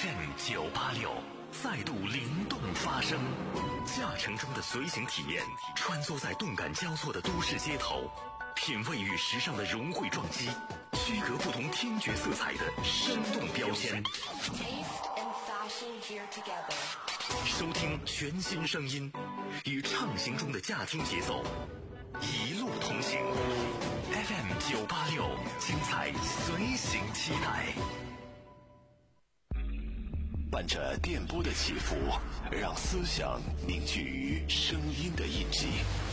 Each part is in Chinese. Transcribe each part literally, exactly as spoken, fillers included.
F M 九八六再度灵动发声，驾乘中的随行体验，穿梭在动感交错的都市街头，品味与时尚的融汇撞击，区隔不同听觉色彩的生动标签。收听全新声音，与畅行中的驾听节奏，一路同行。F M 九八六，精彩随行期待。 伴着电波的起伏，让思想凝聚于声音的印记，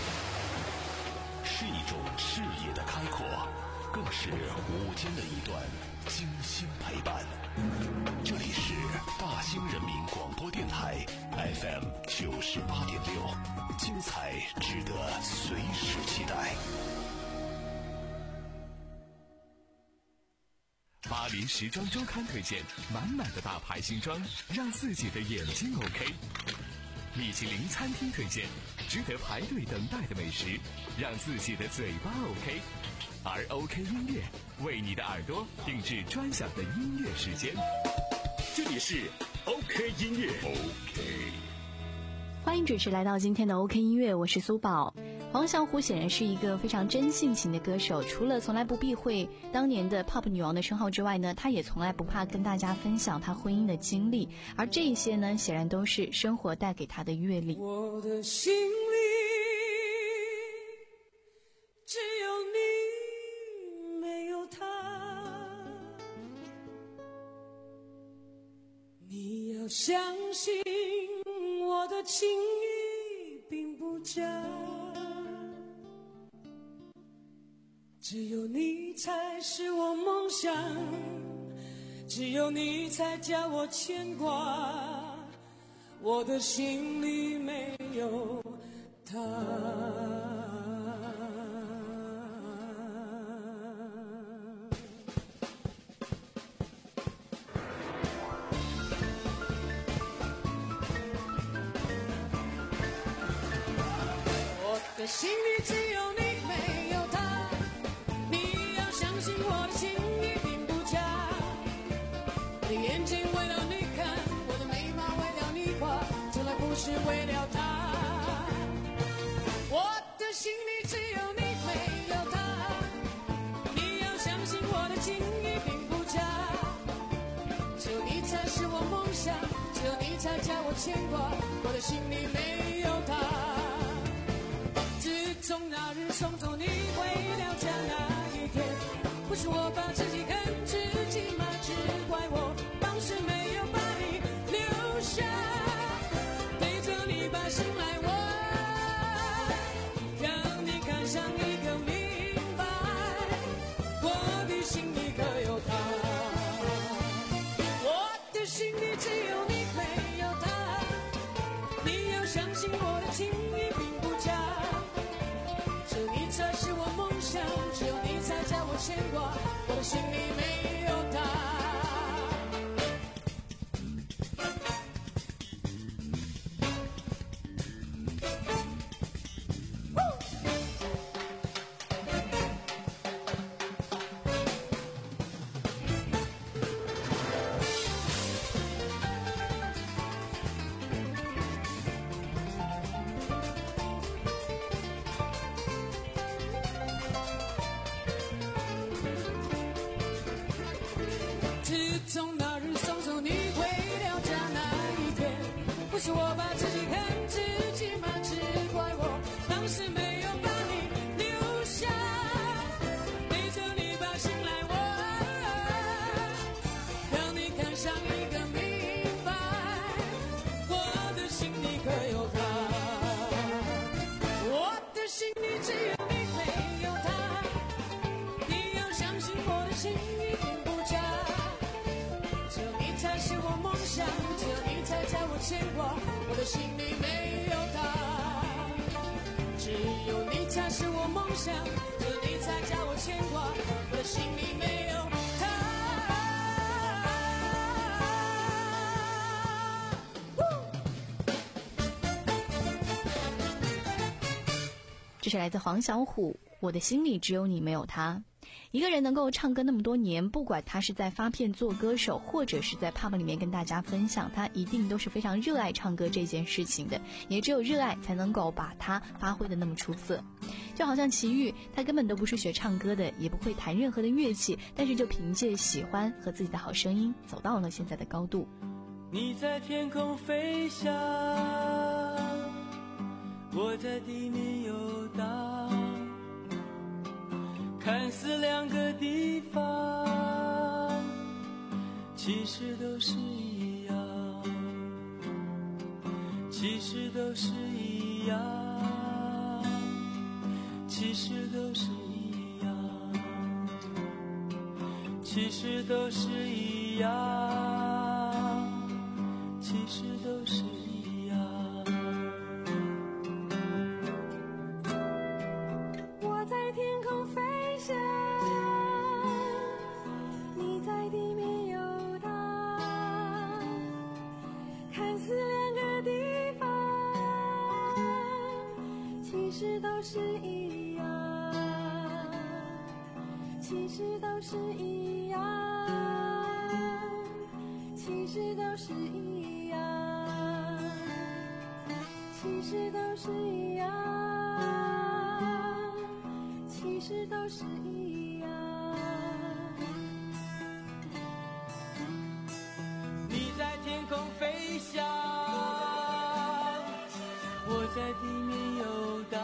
是一种视野的开阔，更是午间的一段精心陪伴。这里是大兴人民广播电台 F M 九十八点六，精彩值得随时期待。 巴黎时装周刊推荐满满的大牌新装，让自己的眼睛 OK。米其林餐厅推荐值得排队等待的美食，让自己的嘴巴 OK。而 OK 音乐为你的耳朵定制专享的音乐时间。这里是 OK 音乐 OK。 欢迎准时来到今天的 OK 音乐，我是苏宝。黄小琥显然是一个非常真性情的歌手，除了从来不避讳当年的 pop 女王的称号之外呢，她也从来不怕跟大家分享她婚姻的经历，而这一些呢，显然都是生活带给她的阅历。 我的心里只有你，没有他，你要相信我的情意并不假，只有你才是我梦想，只有你才叫我牵挂，我的心里没有他。我的心里只有你，没有他，你要相信我的情意并不假，我的眼睛为了你看，我的眉毛为了你画，从来不是为了他。我的心里只有你，没有他，你要相信我的情意并不假，只有你才是我梦想，只有你才叫我牵挂，我的心里没有他。从那日送走你回了家那一天，不是我把自己恨自己吗？只怪我当时没有把你留下，陪着你把心来玩，让你看上一个明白，我的心里可有他，我的心里只有你，没有他，你要相信我的情意并不假，你才是我梦想，只有你才叫我牵挂，我的心里没有他。从那日送走你回了家那一天，不是我把自己恨自己吗？只怪我当时没有把你留下，陪着你把心来玩，让你看上一个明白，我的心里可有他，我的心里只有你，没有他，你要相信我的心意并不假，只有你才是我梦想，只有你才叫我牵挂，我的心里没有他，只有你才是我梦想，只有你才叫我牵挂，我的心里没有他。 这是来自黄小琥，我的心里只有你没有他。 一个人能够唱歌那么多年，不管他是在发片做歌手，或者是在 pub 里面跟大家分享，他一定都是非常热爱唱歌这件事情的，也只有热爱才能够把它发挥的那么出色。就好像齐豫，他根本都不是学唱歌的，也不会弹任何的乐器，但是就凭借喜欢和自己的好声音走到了现在的高度。 你在天空飞翔，我在地面游荡，看似两个地方，其实都是一样，其实都是一样，其实都是一样，其实都是一样，其实都是一样。 我在天空飞翔，你在地面游荡，看似两个地方，其实都是一样，其实都是一样，其实都是一样，其实都是一样，其实都是一样。 你在天空飞翔，我在地面游荡，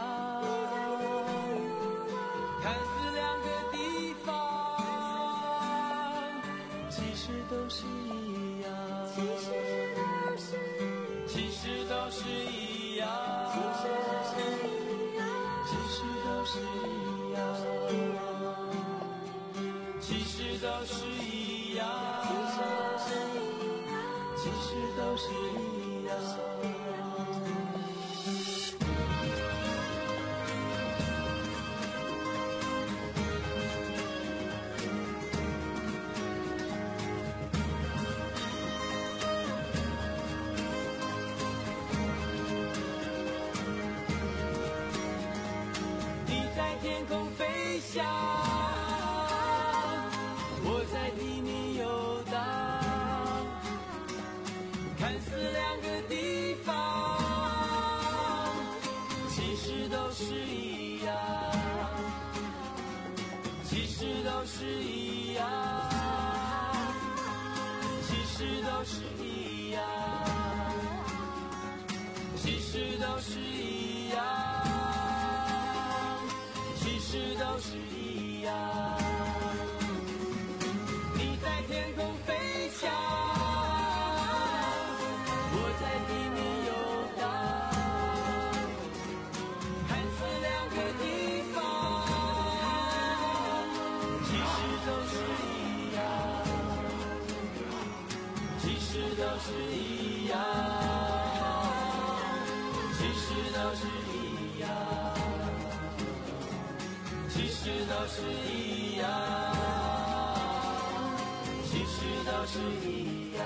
看似两个地方，其实都是一样， 其实都是， 其实都是一样， 其实都是一样， 其实都是一样，其实都是一样，其实都是一样。你在天空飞翔，我在地面游荡，看似两个地方，其实都是一样，其实都是一样，其实都是一样，其实都是一样，其实都是一样。你在天空飞翔，我在地面游荡，看似两个地方，其实都是一样，其实都是一样，其实都是一样，其实都是一样，其实都是一样，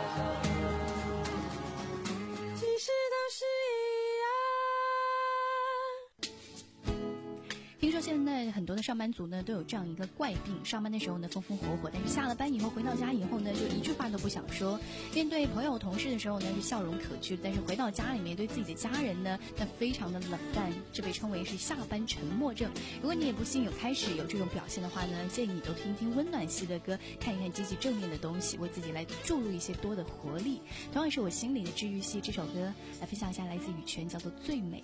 其实都是一样。 听说现在很多的上班族呢都有这样一个怪病，上班的时候呢风风火火，但是下了班以后回到家以后呢就一句话都不想说，面对朋友同事的时候呢是笑容可掬，但是回到家里面对自己的家人呢那非常的冷淡，这被称为是下班沉默症。如果你也不幸有开始有这种表现的话呢，建议你都听听温暖系的歌，看一看积极正面的东西，为自己来注入一些多的活力。同样是我心里的治愈系，这首歌来分享一下，来自羽泉，叫做最美。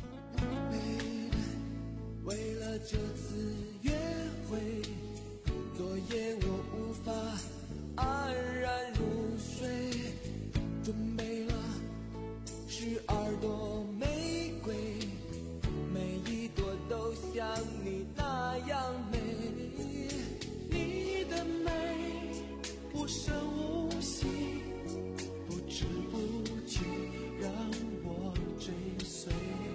为了这次约会，昨夜我无法安然入睡，准备了十二朵玫瑰，每一朵都像你那样美。你的美无声无息，不知不觉让我追随。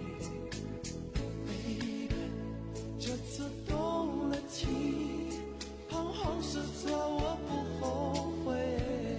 这次动了情，彷徨失措我不后悔。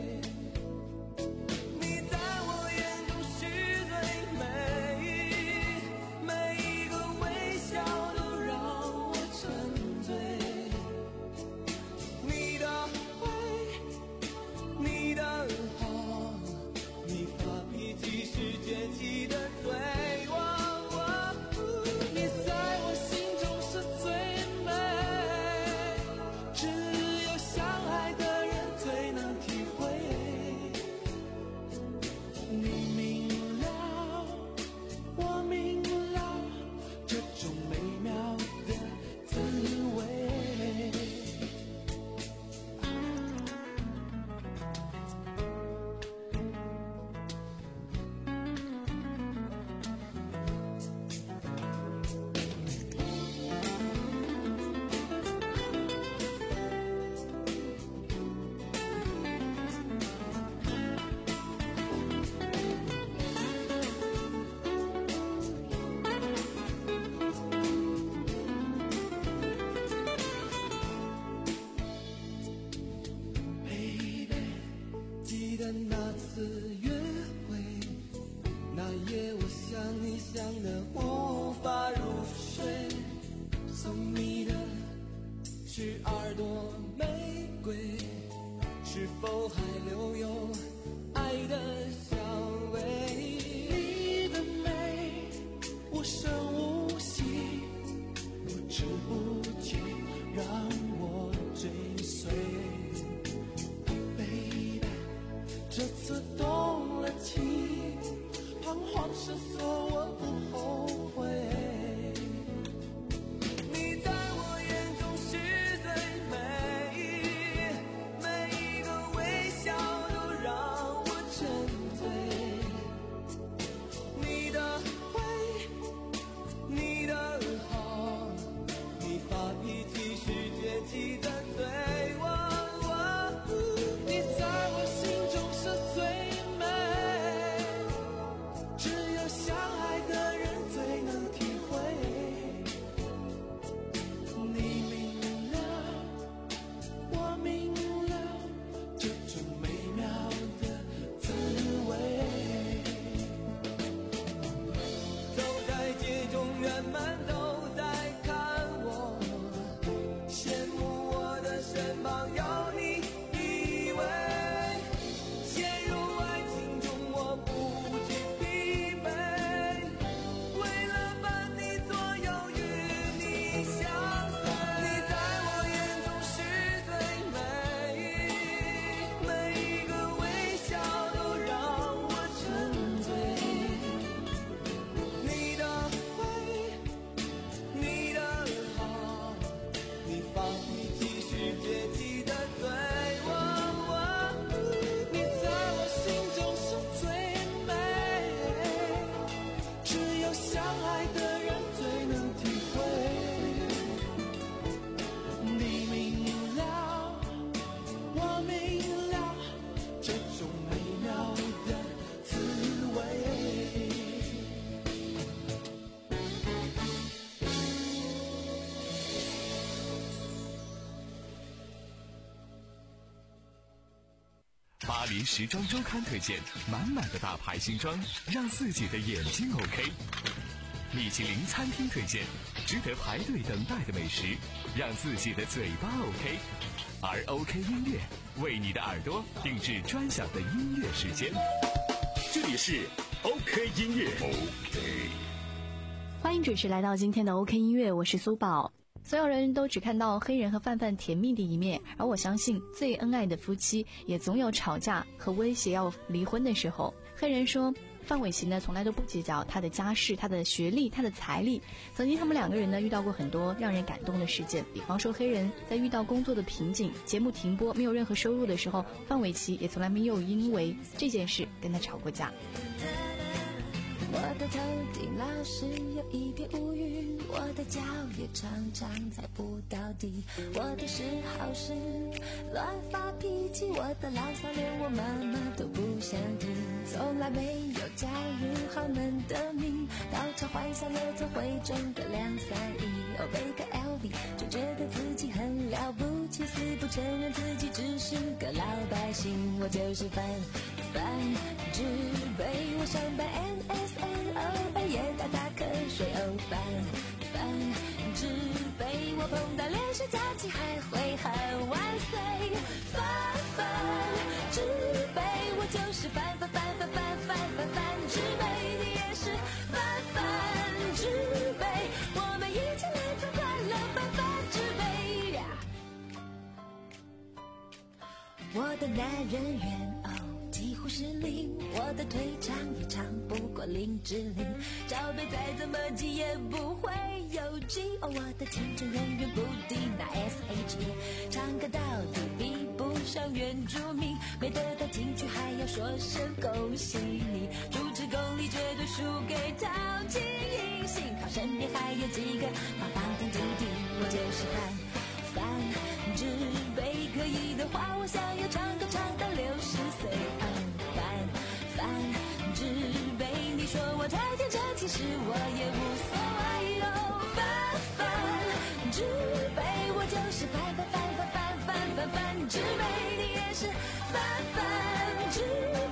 那次约会，那夜我想你想得无法入睡，送你的是耳朵玫瑰，是否还留有爱的香味？你的美无声无息，不知不觉让我追随。Baby， 这次动了情，彷徨失措我不后悔。你在我眼中是最美，每一个微笑都让我沉醉。你的会，你的好，你发脾气时间记得最我。你在我心中是最美，只有相爱的人最能体会。你明了，我明了，这种美妙的滋味。走在街中，人们都在看我，羡慕我的身旁有你依偎。陷入爱情中，我不惧疲惫，为了伴你左右，与你相随。你在我眼中是最美，每一个微笑都让我沉醉。你的会，你的好，你发脾气时节记得最我。你在我心中是最美，只有相爱的人最能体会。你明了，我明了，这种美妙的滋味。 巴黎时装周刊推荐满满的大牌新装，让自己的眼睛 OK。米其林餐厅推荐值得排队等待的美食，让自己的嘴巴 OK。而 OK 音乐为你的耳朵定制专享的音乐时间。 这里是 OK 音乐。 欢迎准时来到今天的 OK 音乐，我是苏宝。所有人都只看到黑人和范范甜蜜的一面，而我相信最恩爱的夫妻也总有吵架和威胁要离婚的时候。黑人说范玮琪呢从来都不计较他的家世、他的学历、他的财力。曾经他们两个人呢遇到过很多让人感动的事件，比方说黑人在遇到工作的瓶颈、节目停播、没有任何收入的时候，范玮琪也从来没有因为这件事跟他吵过架。 我的头顶老是有一点乌云，我的脚也常常踩不到地，我的嗜好是乱发脾气，我的牢骚连我妈妈都不想听，从来没有驾驭好门的命，到场幻想有天会中个两三亿，哦背个 L V 就觉得自己很了不起，死不承认自己只是个老百姓，我就是范范之辈，我上班 N S N 偶尔也打打瞌睡，哦范范之辈，我碰到连续假期还会喊万岁，范范之辈，我就是范范范范范范范范之辈，你也是范范之辈，我们一起来做快乐范范之辈。我的男人缘哦几乎是零，我的腿长也长不过林志玲，罩杯再怎么挤也不会有劲，哦我的青春永远不敌那 S H E， 唱歌到底比不上原住民，没得到金曲还要说声恭喜你，主持功力绝对输给陶晶莹，幸好身边还有几个棒棒的弟弟，我就是范范之辈，可以的话我想要唱歌唱到六十岁，哦范范之辈，你说我太天真，其实我也无所谓，哦范范之辈，我就是范范范范范范范范之辈，你也是范范之辈。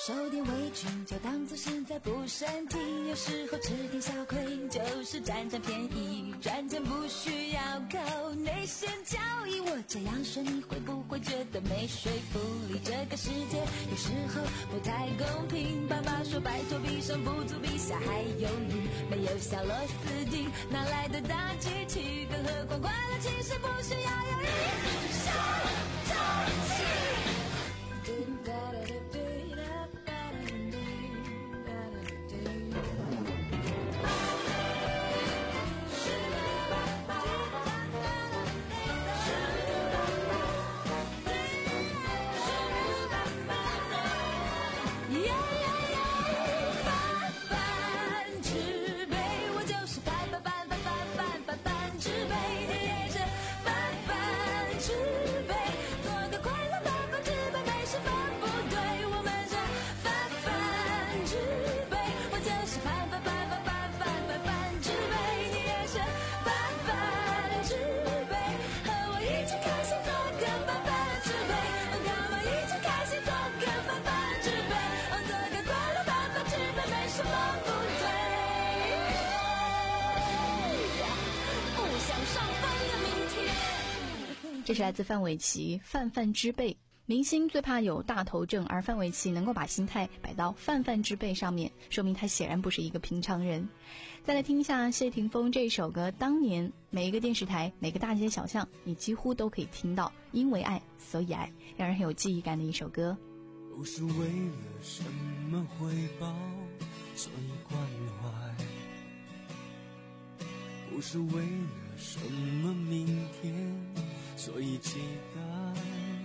受点委屈就当作是在补身体，有时候吃点小亏就是占占便宜，赚钱不需要靠内线交易，我这样说你会不会觉得没说服力？这个世界有时候不太公平，爸爸说拜托比上不足，比下还有你，没有小螺丝钉哪来的大机器，更何况快乐其实不需要有一手周期。 这是来自范玮琪，泛泛之辈。明星最怕有大头症，而范玮琪能够把心态摆到泛泛之辈上面，说明他显然不是一个平常人。再来听一下谢霆锋这首歌，当年每一个电视台，每个大街小巷，你几乎都可以听到，因为爱所以爱，让人很有记忆感的一首歌。 不是为了什么回报所以关怀，不是为了什么明天所以期待，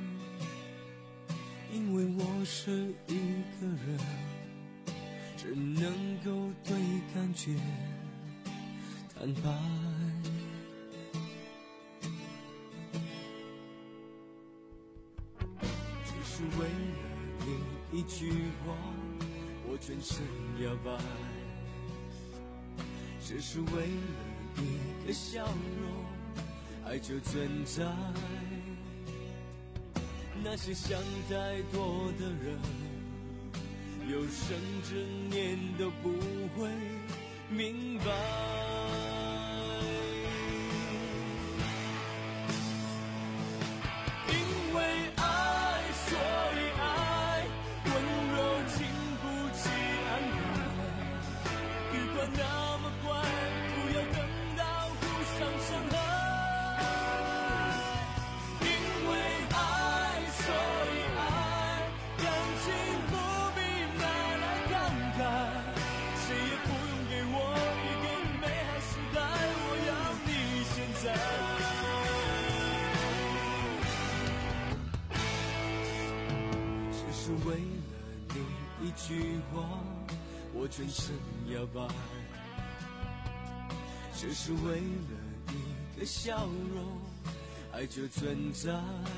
因为我是一个人，只能够对感觉坦白。只是为了你一句话，我全身摇摆，只是为了一个笑容，爱就存在。那些想太多的人，有生之年都不会明白。因为爱所以爱，温柔经不起安排，雨管那么快，不要等到互相伤害。只是为了你一句话，我全身摇摆，只是为了一个笑容，爱就存在。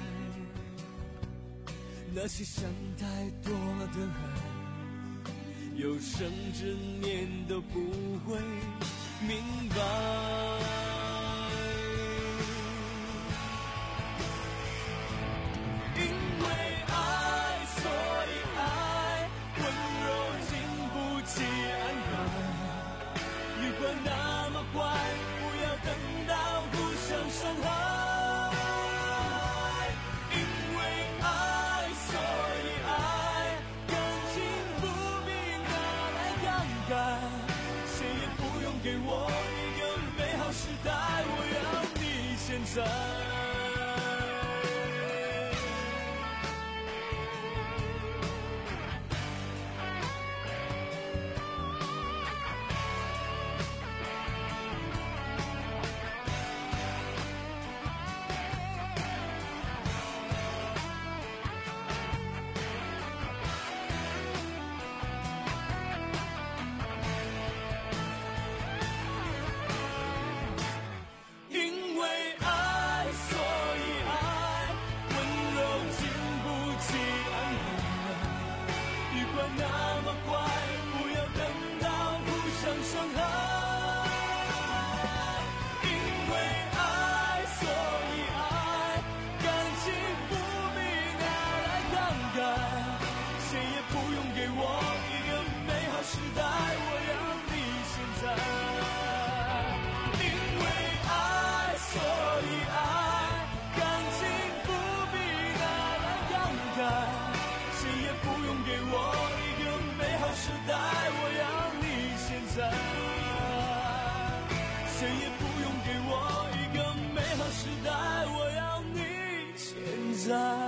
那些想太多的人，有生之年都不会明白。那么快，不要等到互相伤害。因为爱，所以爱，感情不必拿来感慨，谁也不用给我一个美好时代。 不用给我一个美好时代，我要你现在。谁也不用给我一个美好时代，我要你现在。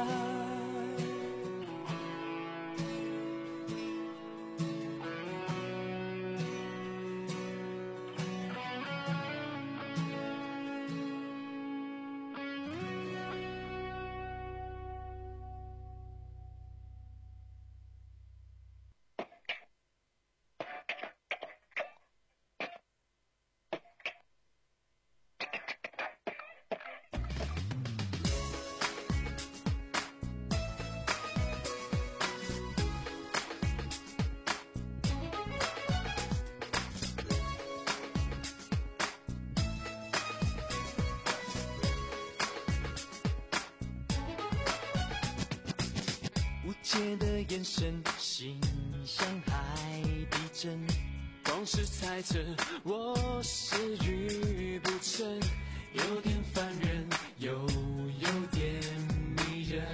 界的眼神，心像海底针，光是猜测我是遇不成，有点烦人，又有点迷人。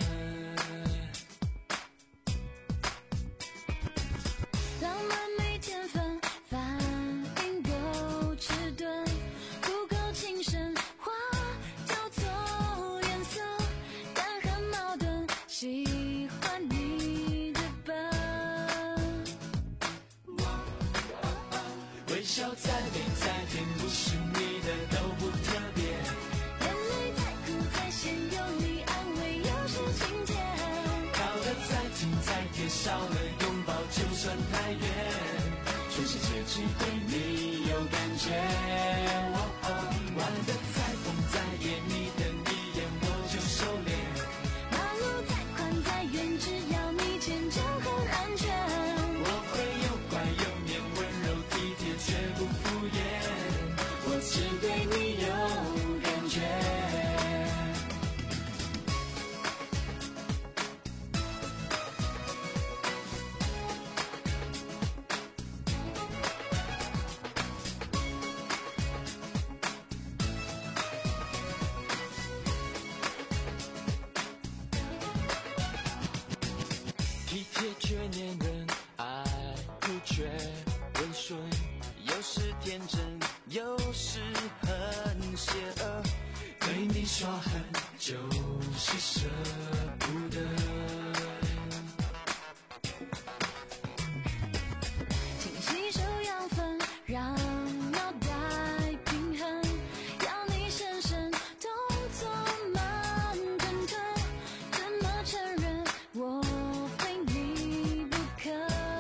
浪漫没天分，反应够迟钝，不够轻声，话叫做颜色，但很矛盾，喜欢你的笨。 微笑再美再甜，不是你的都不特别。 眼泪再苦再咸，有你安慰又是晴天。 靠得再近再贴，少了拥抱就算太远。全世界只对你有感觉。哦哦，玩得再疯再野，你等一眼我就收敛。 马路再宽再远，只要你牵就很安全。 我会又乖又黏，温柔体贴却不敷衍。我只对你有感觉。体贴却黏人，爱哭却温顺，有时天真，有时很邪恶。对你耍狠，就是舍不得。 请吸收养分，让脑袋平衡，要你深深动作慢吞吞，怎么承认我非你不可？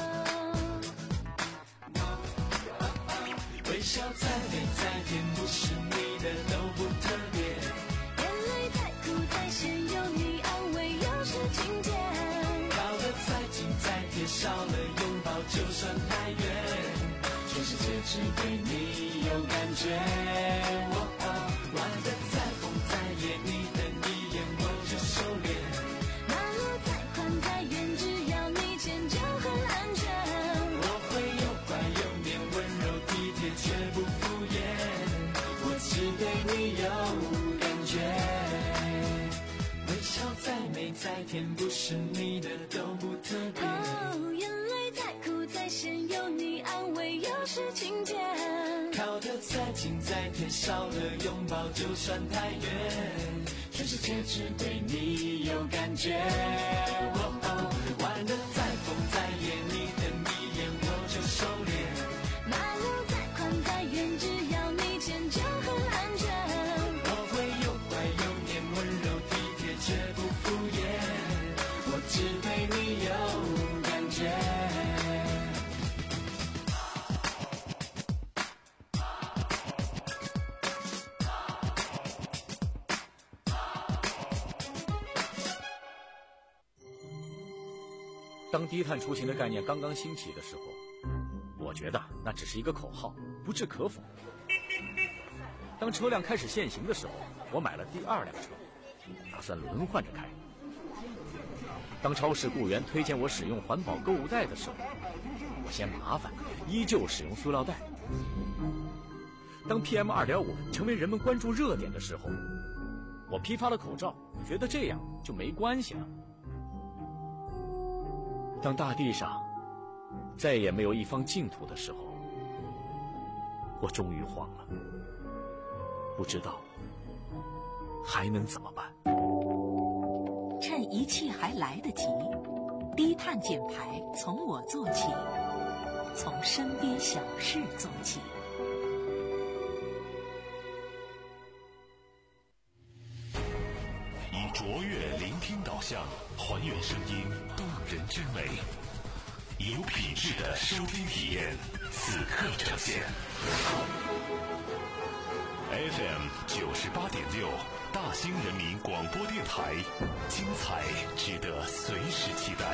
微笑再美再甜，不是你的都不特别。 眼泪再苦再咸，有你安慰又是晴天。 靠得再近再贴，少了拥抱就算太远。全世界只对你有感觉。哦哦，玩得再疯再野，你等一眼我就收敛。 马路再宽再远，只要你牵就很安全。 我会又乖又黏，温柔体贴却不敷衍。我只对你有感觉。微笑再美再甜，不是你的都不特别。 哦，眼泪再苦再咸，有你安慰又是晴天。 靠得再近再贴，少了拥抱就算太远。全世界只对你有感觉。哦哦，玩得再疯再野，你等一眼我就收敛。 马路再宽再远，只要你牵就很安全。 我会又乖又黏，温柔体贴却不敷衍。我只对你有感觉。 当低碳出行的概念刚刚兴起的时候，我觉得那只是一个口号，不置可否。当车辆开始限行的时候，我买了第二辆车，打算轮换着开。当超市雇员推荐我使用环保购物袋的时候，我嫌麻烦，依旧使用塑料袋。当 P M 二点五 成为人们关注热点的时候，我批发了口罩，觉得这样就没关系了。 当大地上再也没有一方净土的时候，我终于慌了，不知道还能怎么办。 趁一切还来得及，低碳减排从我做起，从身边小事做起。 以卓越聆听导向，还原声音动人之美，有品质的收听体验，此刻呈现。F M 九十八点六，大兴人民广播电台，精彩值得随时期待。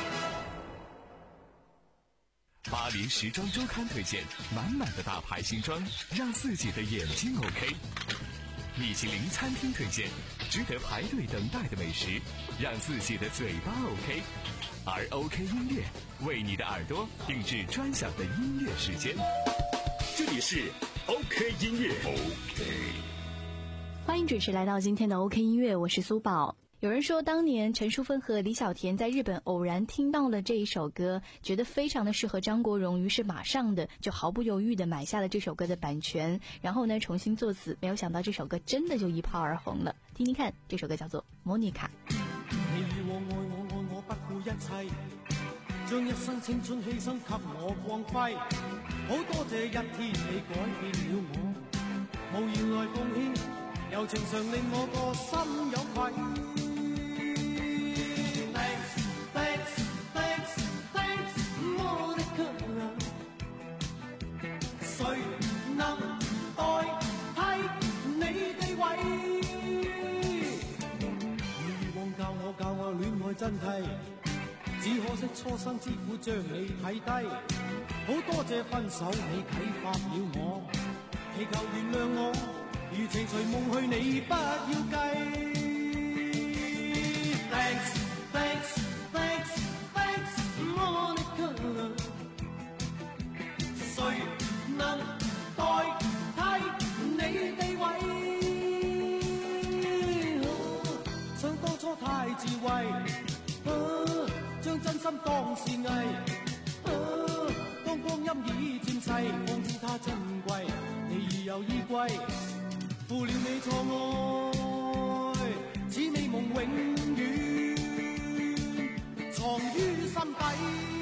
巴黎时装周刊推荐满满的大牌新装，让自己的眼睛 OK。米其林餐厅推荐值得排队等待的美食，让自己的嘴巴 OK。而 OK 音乐为你的耳朵定制专享的音乐时间。这里是 OK 音乐 OK。 欢迎准时来到今天的 OK 音乐，我是苏宝。有人说当年陈淑芬和李小田在日本偶然听到了这一首歌，觉得非常的适合张国荣，于是马上的就毫不犹豫的买下了这首歌的版权，然后呢重新作词，没有想到这首歌真的就一炮而红了。听听看，这首歌叫做 Monica。 你以往愛我愛我不顧一切，將一生青春犧牲給我光輝，好多謝一天你改變了我，無言來奉獻，柔情常令我個心有愧。Thanks, thanks, thanks, Monica， 誰能代替你地位？你以往教我教我戀愛真諦，只可惜初生之苦將你睇低，好多謝分手你啟發了我，祈求原諒我，如情隨夢去你不要計。Thanks, thanks, thanks, thanks, Monica， 誰能代替你地位？想當初太智慧，將真心當是藝，當光陰已漸逝，方知它珍貴，你已有依歸，負了你錯愛，此美夢永遠藏於心底。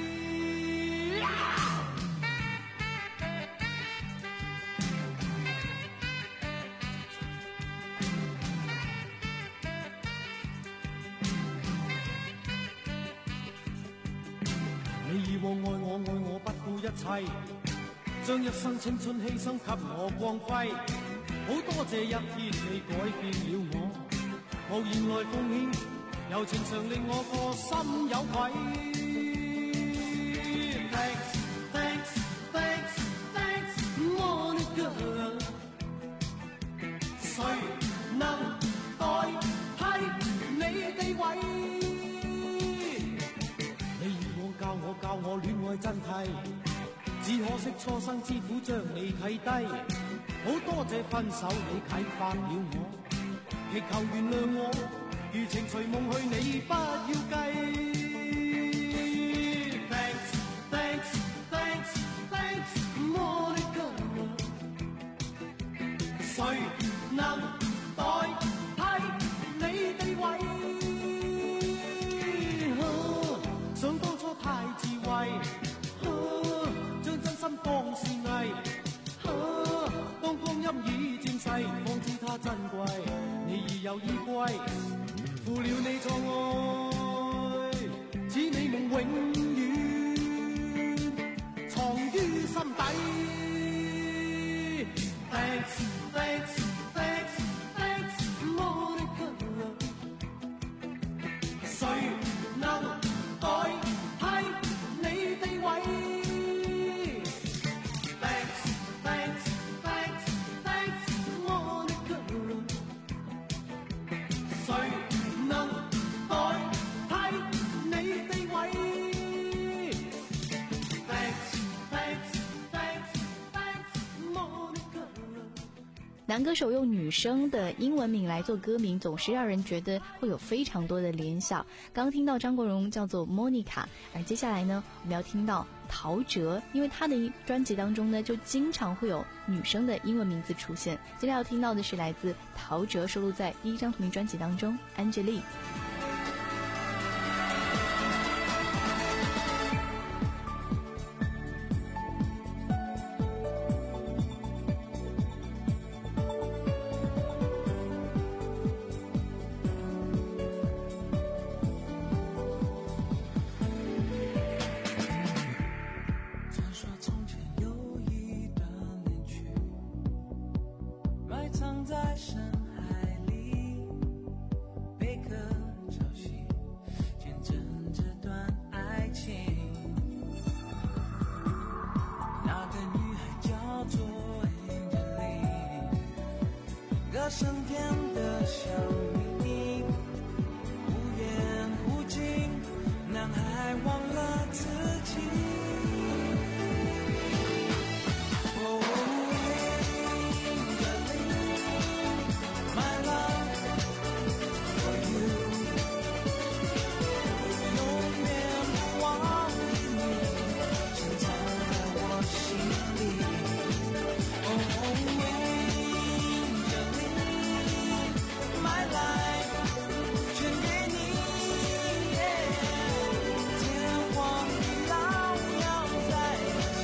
你以往愛我愛我不顧一切，將一生青春犧牲給我光輝，好多謝一天你改變了我，無言來奉獻，柔情常令我個心有愧。Thanks, thanks, thanks, thanks, Monica， 誰能代替你地位？你以往教我教我戀愛真諦，只可惜初生之苦將你睇低，好多謝分手你啟發了我，祈求原諒我，如情隨夢去你不要計。Thanks, thanks, thanks, thanks, Monica， 誰能代替你地位？想當初太智慧，將真心當是藝，當光陰已漸逝，方知它珍貴，你已有依歸，負了你錯愛，此美夢永遠藏於心底。Thanks, thanks, thanks, thanks, Monica， 誰能代替你地位？Thanks, thanks, thanks, thanks, Monica， 誰能代替你地位？ 男歌手用女生的英文名来做歌名，总是让人觉得会有非常多的联想。刚听到张国荣叫做 Monica， 而接下来呢，我们要听到陶喆，因为他的专辑当中呢，就经常会有女生的英文名字出现。接下来要听到的是来自陶喆收录在第一张同名专辑当中 Angelique。 升天的小秘密，无缘无尽，男孩忘了自己。Oh, Angelique, my love for you， 永远不忘记你，深藏在我心里。Oh, my life 全给你， yeah， 天荒地老要在一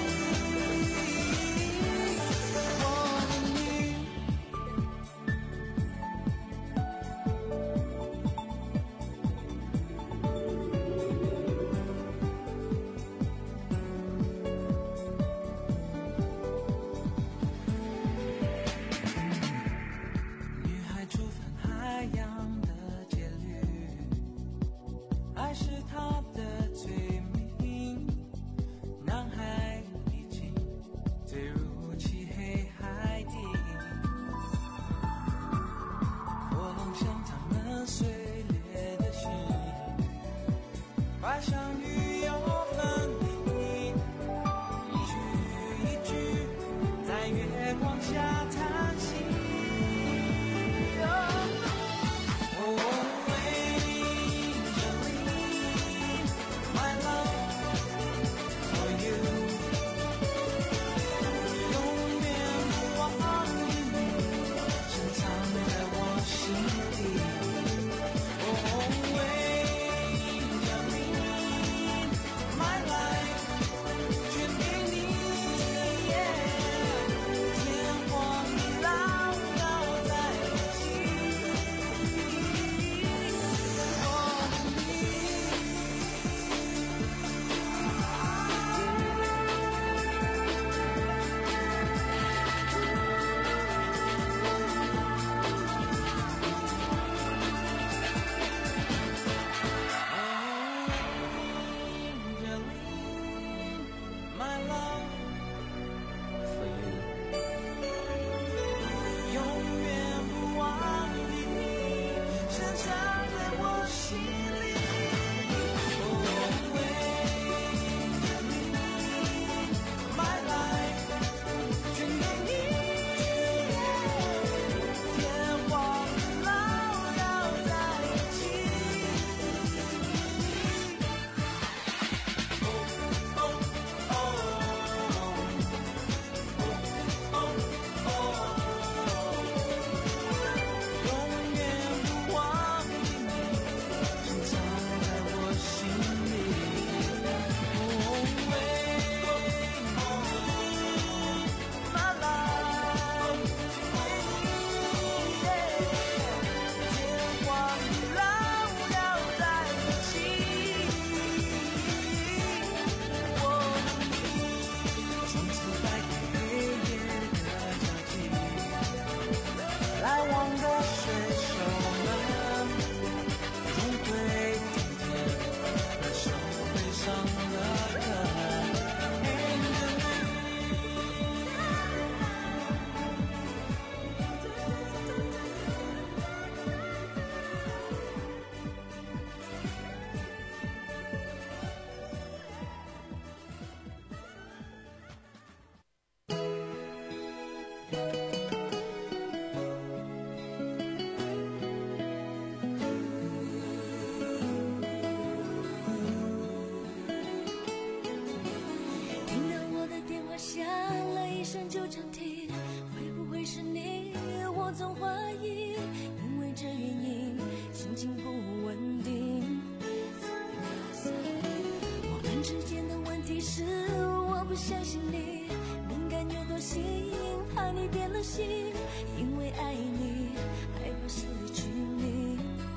起，我和你。女孩触犯海洋的戒律，爱是她的罪名。男孩已经坠入漆黑海底，波浪像他们碎裂的心，快相遇又分离，一句一句在月光下叹息。 之间的问题是我不相信你敏感又多心，怕你变了心，因为爱你害怕失去你。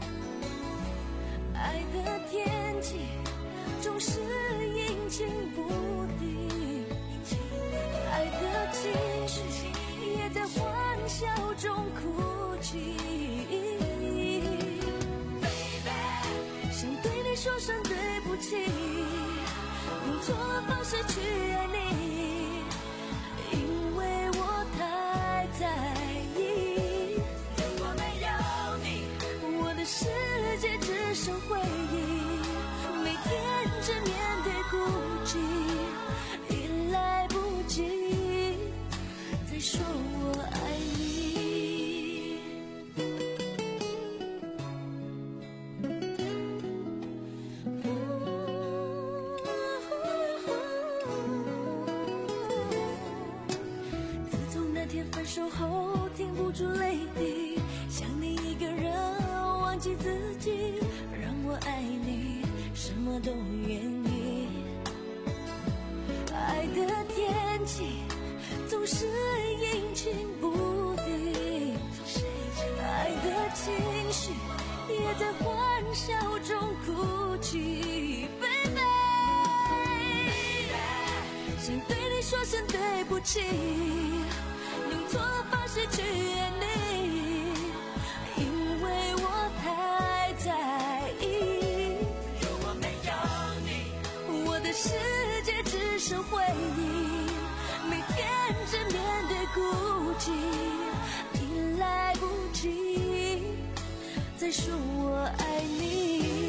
爱的天气总是阴晴不定，爱的情绪也在欢笑中哭泣。想对你说声对不起，用错了方式去爱你，因为我太在意。如果没有你，我的世界只剩回忆，每天只面对孤寂，已来不及再说我爱你。分手后停不住泪滴，想你一个人忘记自己，让我爱你什么都愿意。爱的天气总是阴晴不定，爱的情绪也在欢笑中哭泣。Baby， 想对你说声对不起，用错方式去爱你，因为我太在意。如果没有你，我的世界只剩回忆，每天只面对孤寂，已来不及再说我爱你。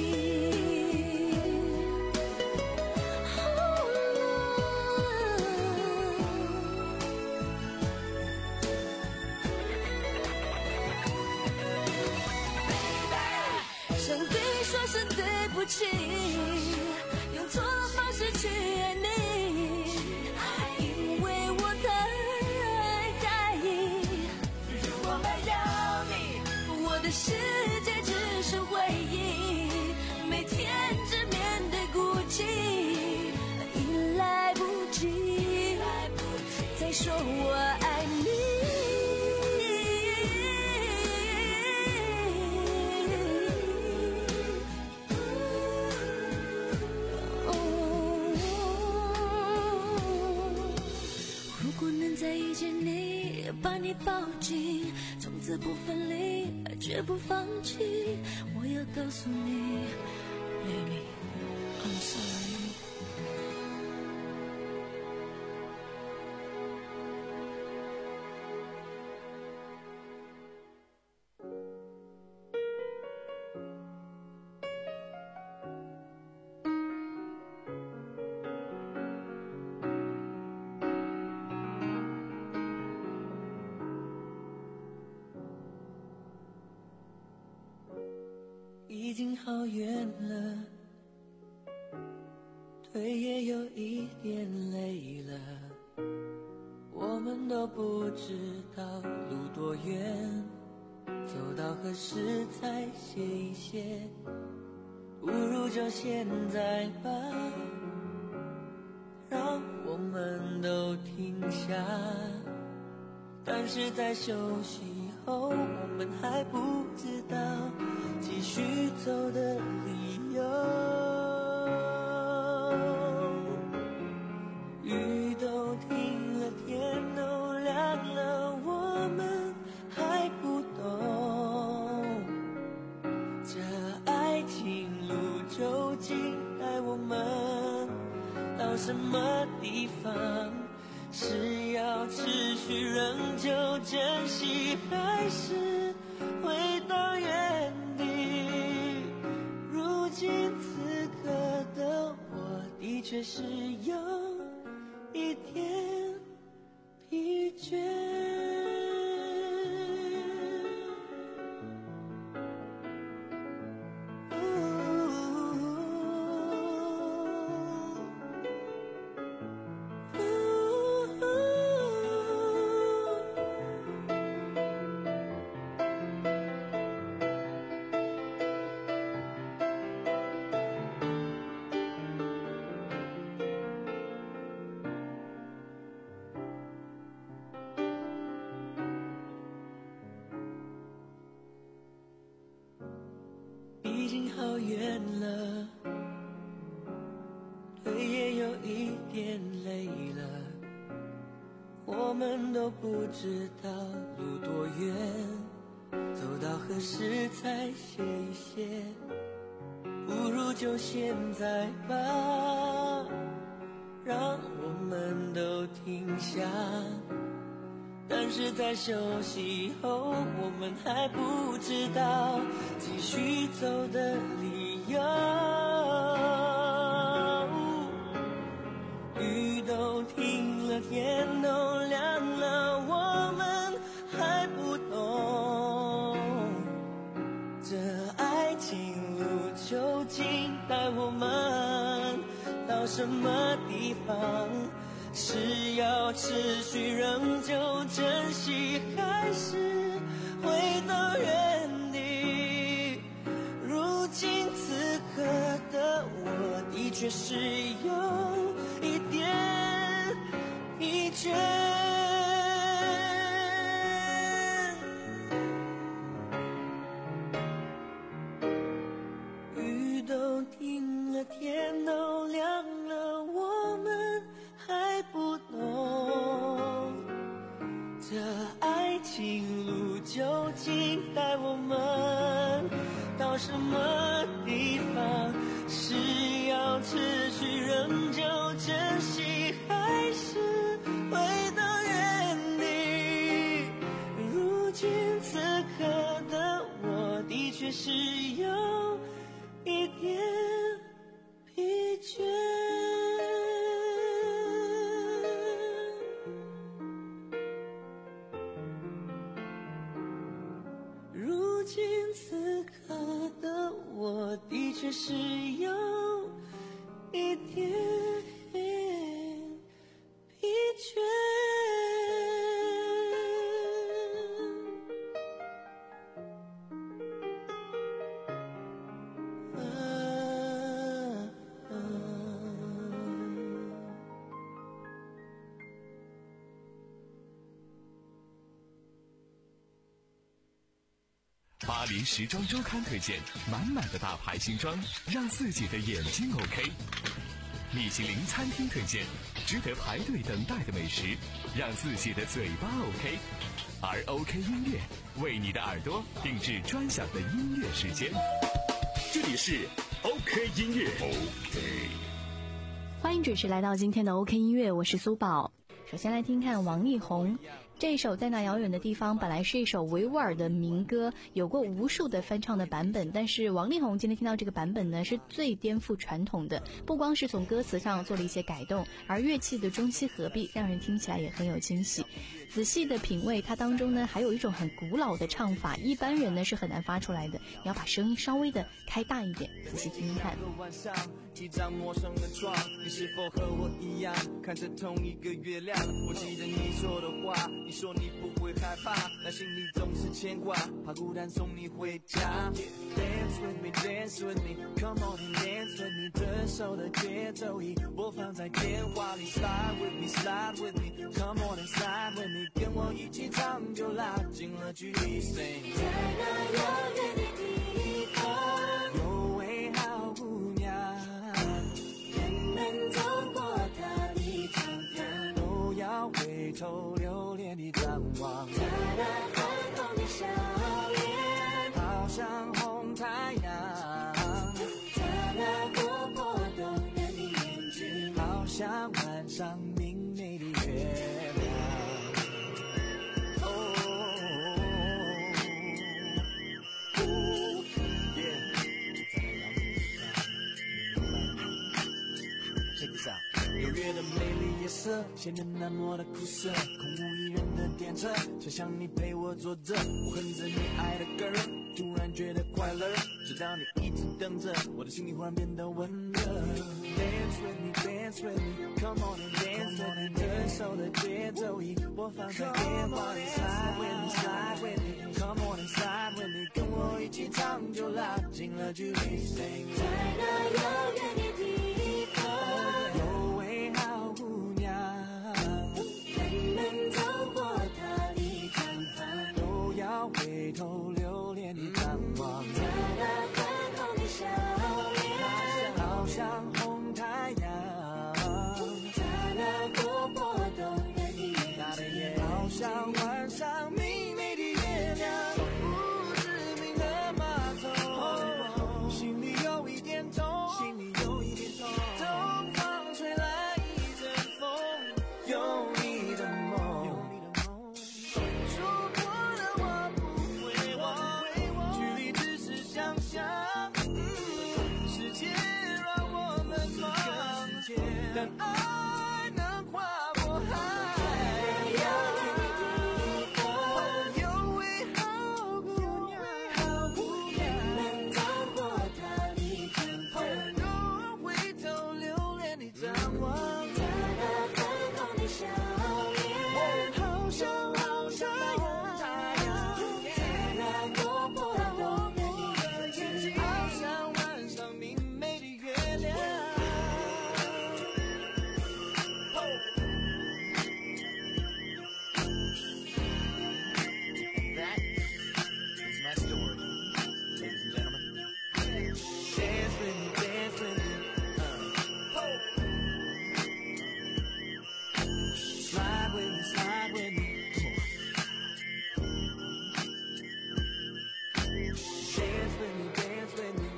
对不起，用错了方式去爱你，因为我太在意。如果没有你，我的世界只剩回忆，每天只面对孤寂，已来不及再说我爱你。再遇见你，把你抱紧，从此不分离，绝不放弃。我要告诉你 ，Baby, I'm sorry。 已经好远了，腿也有一点累了，我们都不知道路多远，走到何时才歇一歇，不如就现在吧，让我们都停下。但是在休息后，我们还不知道继续走的理由。雨都停了，天都亮了，我们还不懂这爱情路究竟带我们到什么地方，是要持续仍旧珍惜，还是回到原地？如今此刻的我，的确是有一点疲倦。 好远了，腿也有一点累了，我们都不知道路多远，走到何时才歇一歇，不如就现在吧，让我们都停下。但是在休息后，我们还不知道继续走的理由。雨都停了，天都亮了，我们还不懂这爱情路究竟带我们到什么地方？是要持续仍旧珍惜，还是回到原地？如今此刻的我的确是有一点疲倦。雨都停了，天都亮了，我们还不懂这爱情路究竟带我们到什么地方？是要持续仍旧珍惜，还是回到原地？如今此刻的我的确是有一点疲倦。如今此刻的我的确是有一点疲倦。啊啊巴黎时装周刊推荐满满的大牌新装，让自己的眼睛 OK。米其林餐厅推荐值得排队等待的美食，让自己的嘴巴 OK。而 OK 音乐为你的耳朵定制专享的音乐时间。 这里是 OK 音乐 OK。 欢迎准时来到今天的 OK 音乐，我是苏宝。首先来听看王力宏这一首《在那遥远的地方》，本来是一首维吾尔的民歌，有过无数的翻唱的版本，但是王力宏今天听到这个版本呢，是最颠覆传统的，不光是从歌词上做了一些改动，而乐器的中西合璧让人听起来也很有惊喜。仔细的品味它当中呢，还有一种很古老的唱法，一般人呢是很难发出来的，你要把声音稍微的开大一点，仔细听听看。 一张陌生的床，你是否和我一样看着同一个月亮？我记得你说的话，你说你不会害怕，但心里总是牵挂，怕孤单送你回家。Dance with me, dance with me, come on and dance with me， 这首的节奏仪播放在电话里。Slide with me, slide with me, come on and slide with me， 跟我一起唱就拉近了距离。Sing， 在那遥远的地方， 有位好姑娘， 人们走过她的长廊， 都要回头留恋的张望。 她那宽厚的笑脸， 好像红太阳， 她那活泼动人的眼睛， 好像晚上明媚的月亮。哦六月的美丽夜色显得那么的苦涩，空无一人的电车，想象你陪我坐着，我哼着你爱的歌，突然觉得快乐，直到你一直等着，我的心里忽然变得温热。Dance with me, dance with me, come on and dance with me， 这首的节奏仪播放在电话里。Slide with me, slide with me, come on and slide with me， 跟我一起唱就拉近了距离。Sing， 在那遥远的地方， 有位好姑娘， 人们走过她的长廊， 都要回头留恋的张望。 她那宽厚的笑望，在那看到你笑脸，好想好想太阳，在那多么多么的眼睛，好像晚上明媚的月亮。That is my story, ladies and gentlemen. Dance with me, dance with me. Uh. Slide with me, slide with me. Dance with me, dance with me.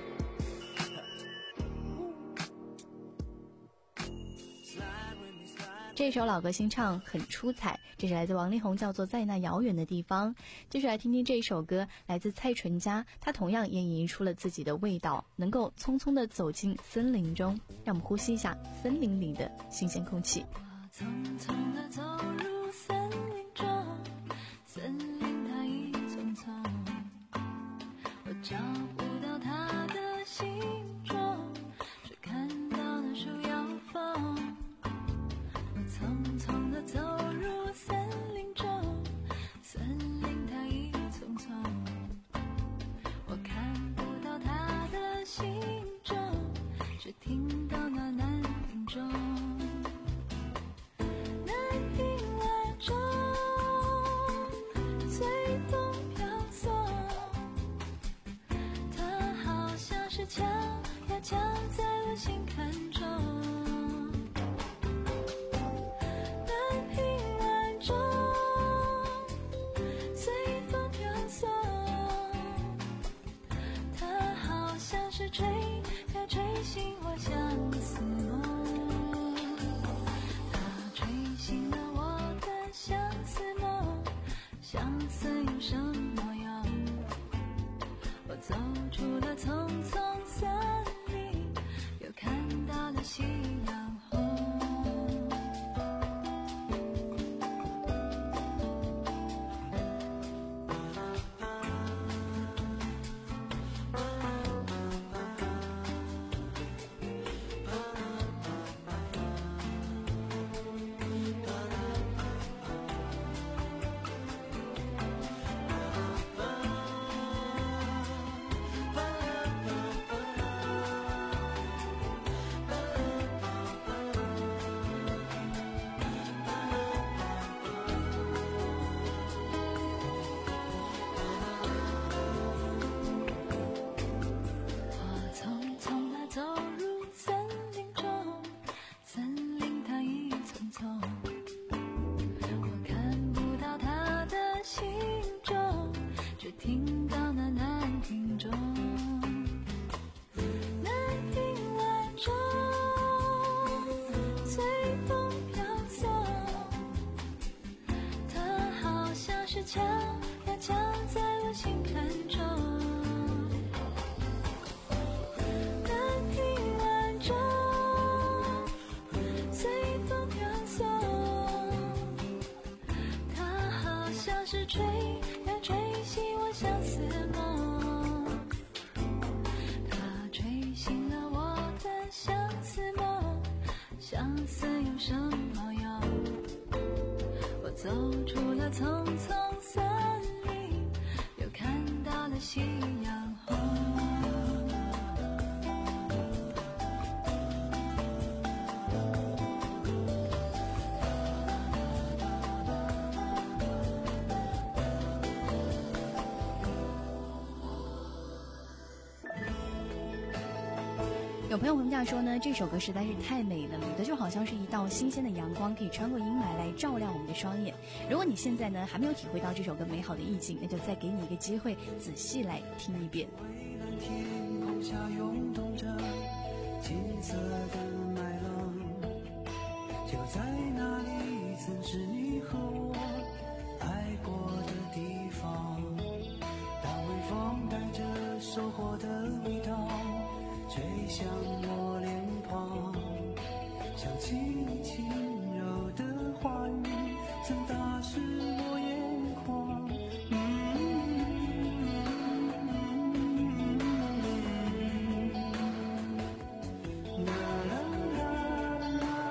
Slide with me, slide. 这首老歌新唱很出彩，这是来自王力宏，叫做《在那遥远的地方》。继续来听听这一首歌，来自蔡淳佳，她同样也演绎出了自己的味道，能够匆匆地走进森林中，让我们呼吸一下森林里的新鲜空气。 匆匆地走入森林中，森林它一丛丛，我找不到它的形状，只看到那树摇风。我匆匆地走入森林中，森林它一丛丛，我看不到它的形状，只听到那南屏钟。南屏晚钟，随风飘送，它好像是敲呀敲在我心坎中。南屏晚钟，随风飘送，它好像是吹呀吹醒我相思梦。吹醒了我的相思梦，相思有什么用？我走出了丛丛森林，又看到了夕阳红。敲呀敲在我心坎中，南屏晚钟，随风飘送，它好像是吹呀吹醒我相思梦，它吹醒了我的相思梦，相思有什么用？我走出了匆匆森林，又看到了夕阳红。 有朋友评价说呢，这首歌实在是太美了，美的就好像是一道新鲜的阳光，可以穿过阴霾来照亮我们的双眼。如果你现在呢还没有体会到这首歌美好的意境，那就再给你一个机会，仔细来听一遍。 天空下涌动着金色的麦浪，就在那里曾是你和我爱过的地方。当微风带着收获的味道吹向我脸庞，想起你轻柔的话语曾打湿我眼眶。啦啦啦啦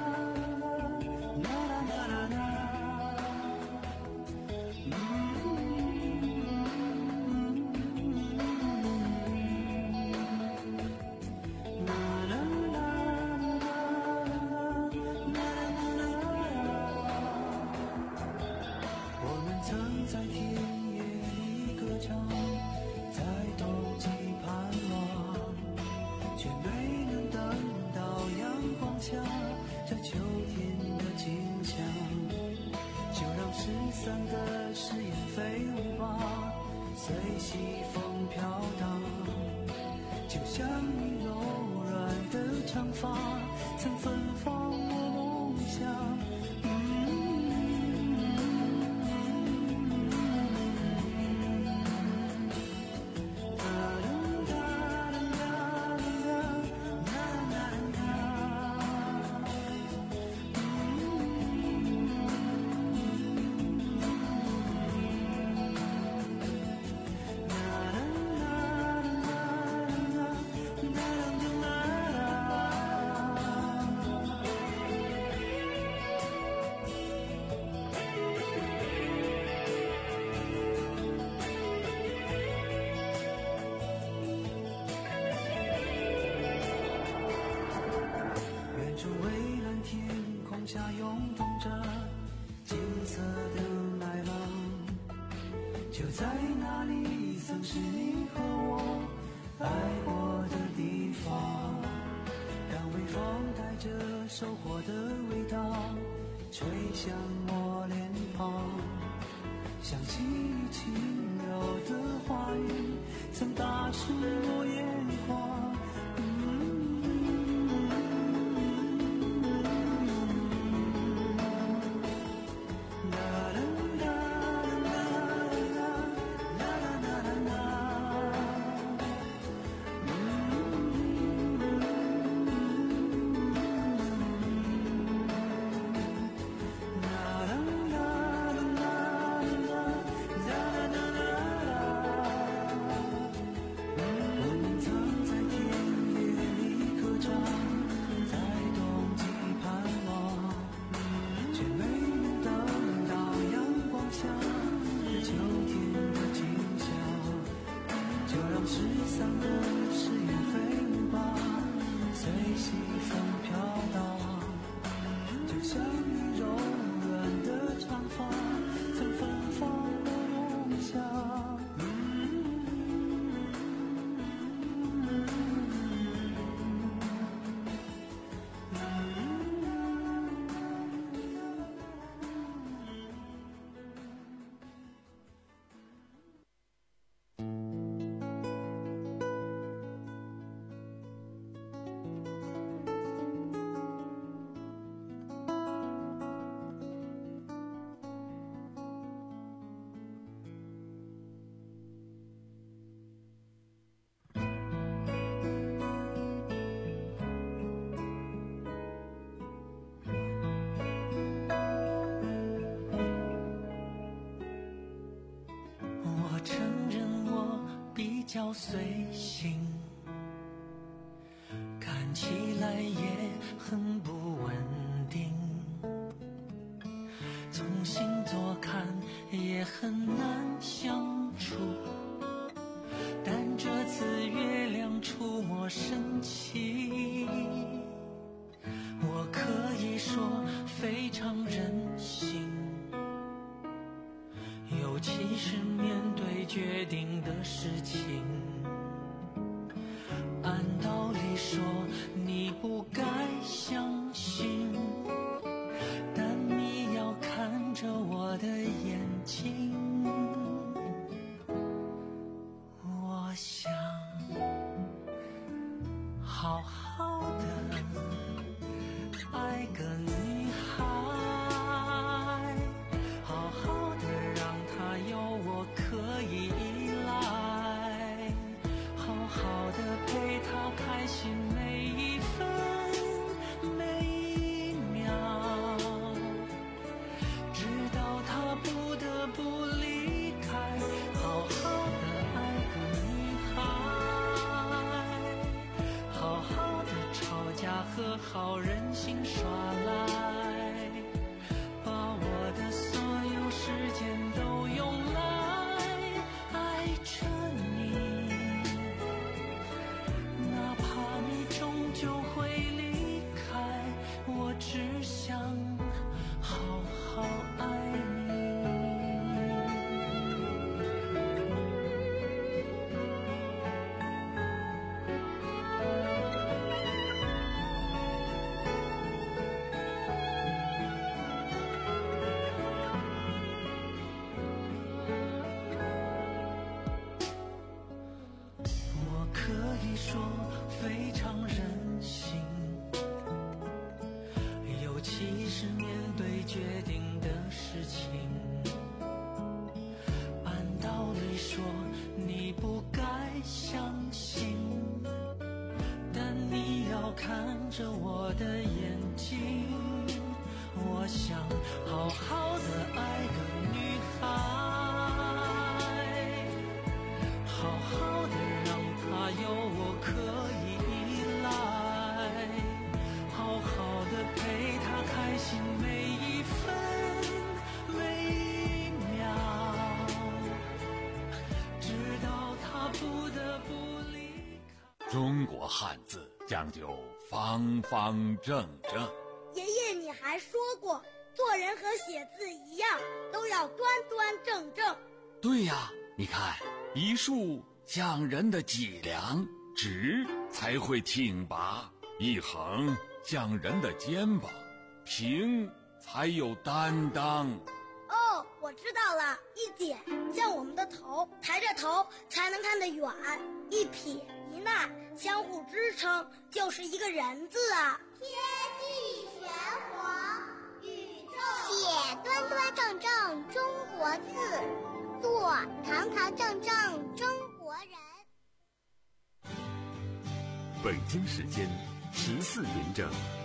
下这秋天的景象，就让失散的誓言飞舞吧，随西风飘荡，就像你柔软的长发曾芬芳我梦想。收获的味道吹向我脸庞，想起你轻柔的话语曾打湿我眼眶。较随性，看起来也很不稳定，从星座看也很难相处，但这次月亮出没深情，我可以说非常任性，尤其是面对决定的事情，按道理说你不该相信，但你要看着我的眼睛，我想好好的爱个女孩，好好的让她有我可以依赖，好好的陪她开心每一分每一秒，直到她不得不离开，好好的爱个女孩，好好的吵架和好任性耍赖，把我的所有时间都用来爱着你，哪怕你终究会离开，我只想好好爱你。 着我的眼睛，我想好好的爱个女孩，好好的让她有我可以依赖，好好的陪她开心每一分每一秒，直到她不得不离开。 中国汉字讲究方方正正。 爷爷，你还说过，做人和写字一样，都要端端正正。 对呀，你看，一竖像人的脊梁，直才会挺拔；一横像人的肩膀，平才有担当。 哦，我知道了，一点像我们的头，抬着头才能看得远；一撇一捺相互支撑，就是一个人字啊。 天地玄黄，宇宙写端端正正中国字，做堂堂正正中国人。 北京时间十四点整。